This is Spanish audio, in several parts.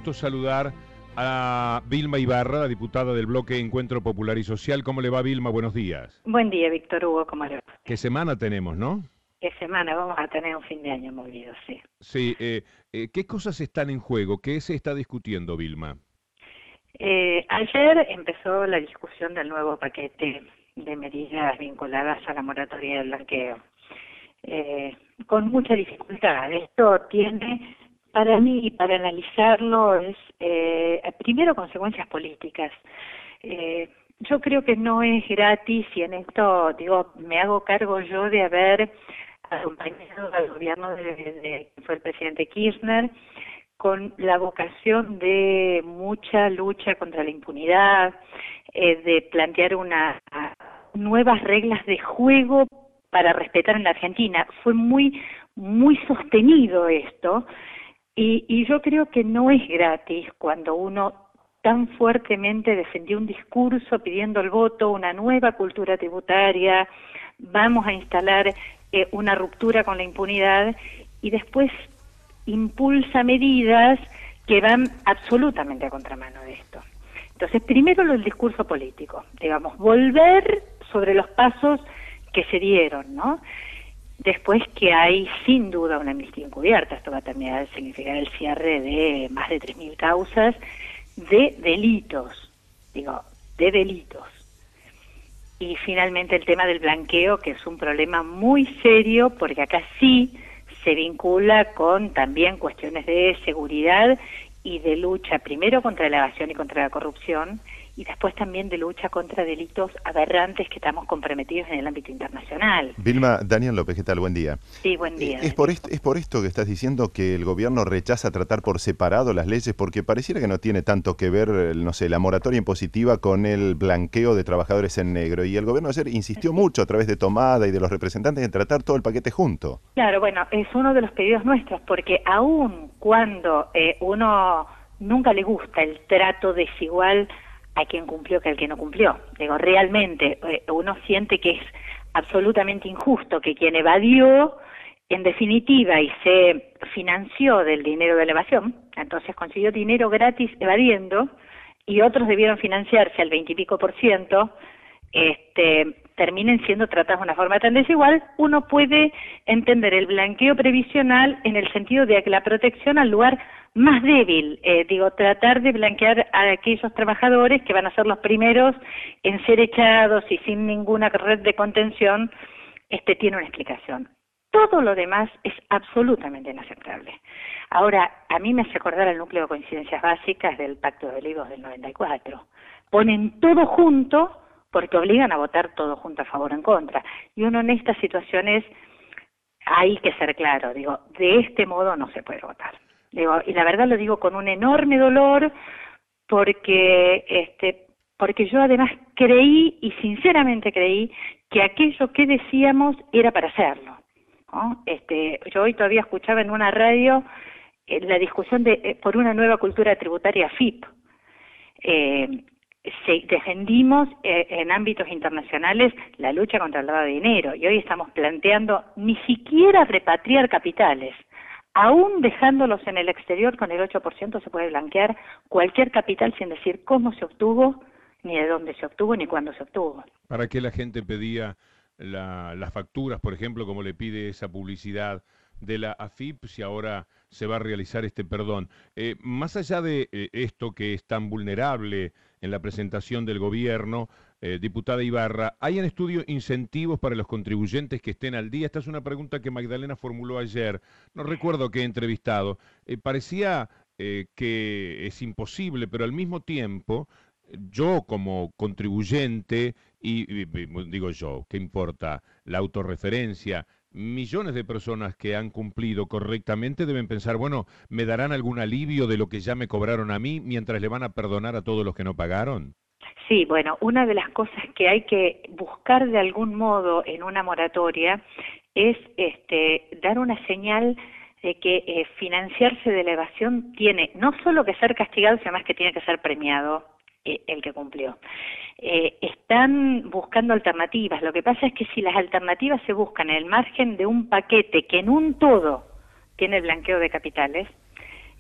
gusto saludar a Vilma Ibarra, la diputada del bloque Encuentro Popular y Social. ¿Cómo le va, Vilma? Buenos días. Buen día, Víctor Hugo, ¿cómo le va? ¿Qué semana tenemos, no? ¿Qué semana? Vamos a tener un fin de año movido, sí. Sí, ¿qué cosas están en juego? ¿Qué se está discutiendo, Vilma? Ayer empezó la discusión del nuevo paquete de medidas vinculadas a la moratoria del blanqueo. Con mucha dificultad. Esto tiene, para mí, para analizarlo, es primero consecuencias políticas. Yo creo que no es gratis y en esto, digo, me hago cargo yo de haber acompañado al gobierno de fue el presidente Kirchner con la vocación de mucha lucha contra la impunidad, de plantear nuevas reglas de juego para respetar en la Argentina. Fue muy sostenido esto y yo creo que no es gratis cuando uno tan fuertemente defendió un discurso pidiendo el voto, una nueva cultura tributaria, vamos a instalar una ruptura con la impunidad y después impulsa medidas que van absolutamente a contramano de esto. Entonces, primero el discurso político, digamos, volver sobre los pasos que se dieron, ¿no? Después que hay sin duda una amnistía encubierta, esto va también a significar el cierre de más de 3.000 causas de delitos, de delitos. Y finalmente el tema del blanqueo, que es un problema muy serio, porque acá sí se vincula con también cuestiones de seguridad y de lucha, primero contra la evasión y contra la corrupción, y después también de lucha contra delitos aberrantes que estamos comprometidos en el ámbito internacional. Vilma, Daniel López, ¿qué tal? Buen día. Sí, buen día. ¿Es por esto que estás diciendo que el gobierno rechaza tratar por separado las leyes? Porque pareciera que no tiene tanto que ver, no sé, la moratoria impositiva con el blanqueo de trabajadores en negro. Y el gobierno ayer insistió mucho a través de Tomada y de los representantes en tratar todo el paquete junto. Claro, bueno, es uno de los pedidos nuestros, porque aun cuando uno nunca le gusta el trato desigual a quien cumplió que al que no cumplió. Realmente uno siente que es absolutamente injusto que quien evadió, en definitiva, y se financió del dinero de la evasión, entonces consiguió dinero gratis evadiendo, y otros debieron financiarse al 20 y pico %, terminen siendo tratados de una forma tan desigual. Uno puede entender el blanqueo previsional en el sentido de que la protección al lugar más débil, tratar de blanquear a aquellos trabajadores que van a ser los primeros en ser echados y sin ninguna red de contención, tiene una explicación. Todo lo demás es absolutamente inaceptable. Ahora, a mí me hace acordar al núcleo de coincidencias básicas del Pacto de Olivos del 94. Ponen todo junto porque obligan a votar todo junto a favor o en contra. Y uno en estas situaciones hay que ser claro, de este modo no se puede votar. Y la verdad lo digo con un enorme dolor porque yo además creí, y sinceramente creí, que aquello que decíamos era para hacerlo, ¿no? Yo hoy todavía escuchaba en una radio la discusión por una nueva cultura tributaria FIP. Defendimos en ámbitos internacionales la lucha contra el lavado de dinero y hoy estamos planteando ni siquiera repatriar capitales. Aún dejándolos en el exterior con el 8% se puede blanquear cualquier capital sin decir cómo se obtuvo, ni de dónde se obtuvo, ni cuándo se obtuvo. ¿Para qué la gente pedía las facturas, por ejemplo, como le pide esa publicidad de la AFIP, si ahora se va a realizar este perdón? Más allá de esto que es tan vulnerable en la presentación del gobierno, diputada Ibarra, ¿hay en estudio incentivos para los contribuyentes que estén al día? Esta es una pregunta que Magdalena formuló ayer, no recuerdo qué entrevistado. Parecía que es imposible, pero al mismo tiempo, yo como contribuyente, y digo yo, ¿qué importa la autorreferencia? Millones de personas que han cumplido correctamente deben pensar, bueno, ¿me darán algún alivio de lo que ya me cobraron a mí mientras le van a perdonar a todos los que no pagaron? Sí, bueno, una de las cosas que hay que buscar de algún modo en una moratoria es dar una señal de que financiarse de la evasión tiene no solo que ser castigado, sino más que tiene que ser premiado el que cumplió. Están buscando alternativas. Lo que pasa es que si las alternativas se buscan en el margen de un paquete que en un todo tiene el blanqueo de capitales,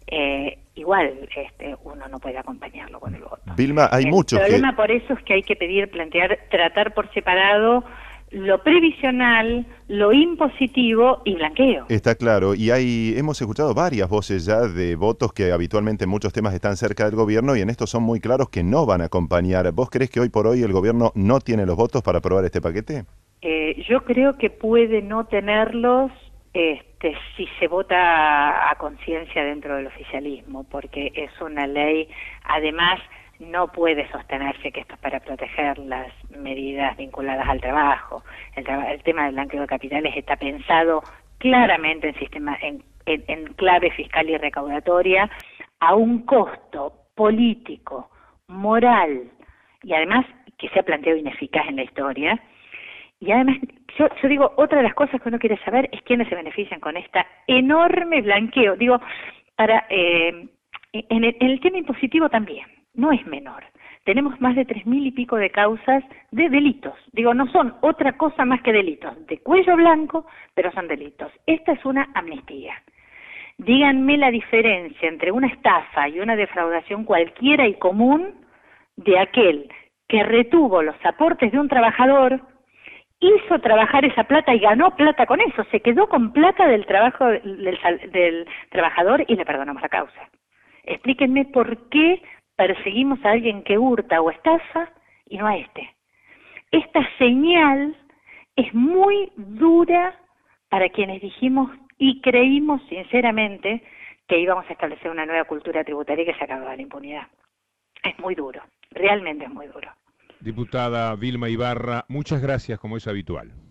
igual uno no puede acompañarlo con el voto. Vilma, hay muchos El problema por eso es que hay que tratar por separado lo previsional, lo impositivo y blanqueo. Está claro, y hemos escuchado varias voces ya de votos que habitualmente en muchos temas están cerca del gobierno y en estos son muy claros que no van a acompañar. ¿Vos creés que hoy por hoy el gobierno no tiene los votos para aprobar este paquete? Yo creo que puede no tenerlos si se vota a conciencia dentro del oficialismo, porque es una ley, además no puede sostenerse que esto es para proteger las medidas vinculadas al trabajo. El tema del blanqueo de capitales está pensado claramente en clave fiscal y recaudatoria a un costo político, moral y además que se ha planteado ineficaz en la historia. Y además, yo digo, otra de las cosas que uno quiere saber es quiénes se benefician con esta enorme blanqueo. Digo, en el tema impositivo también, no es menor. Tenemos más de 3.000 y pico de causas de delitos. Digo, no son otra cosa más que delitos, de cuello blanco, pero son delitos. Esta es una amnistía. Díganme la diferencia entre una estafa y una defraudación cualquiera y común de aquel que retuvo los aportes de un trabajador, hizo trabajar esa plata y ganó plata con eso, se quedó con plata del trabajo del trabajador y le perdonamos la causa. Explíquenme por qué perseguimos a alguien que hurta o estafa y no a este. Esta señal es muy dura para quienes dijimos y creímos sinceramente que íbamos a establecer una nueva cultura tributaria que se acababa de la impunidad. Es muy duro, realmente es muy duro. Diputada Vilma Ibarra, muchas gracias como es habitual.